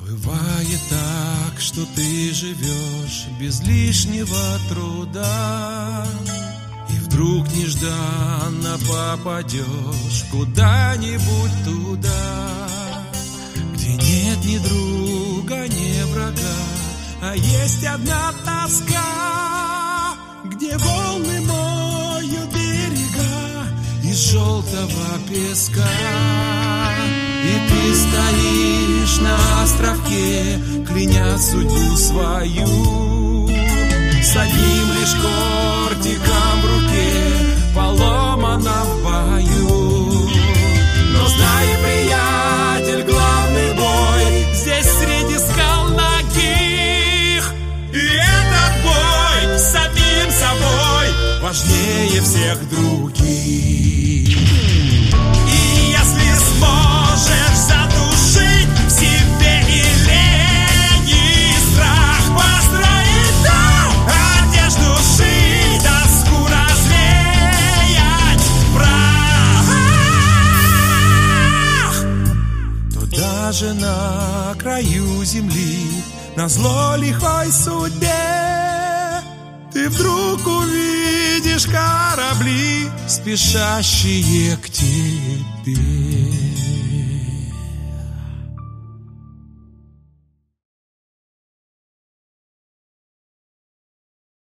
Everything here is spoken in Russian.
Бывает так, что ты живешь без лишнего труда, и вдруг нежданно попадешь куда-нибудь туда, где нет ни друга, ни врага, а есть одна тоска, где волны моют берега из желтого песка. И ты стоишь на островке, кляня судьбу свою, с одним лишь кортиком в руке, поломана в бою. Но знай, приятель, главный бой здесь среди скал нагих, и этот бой с самим собой важнее всех других. И если сможешь задушить в себе и лень, и страх, построить дом, одежду шить, доску развеять прах, то даже на краю земли, назло лихой судьбе, ты вдруг увидишь корабли, спешащие к тебе.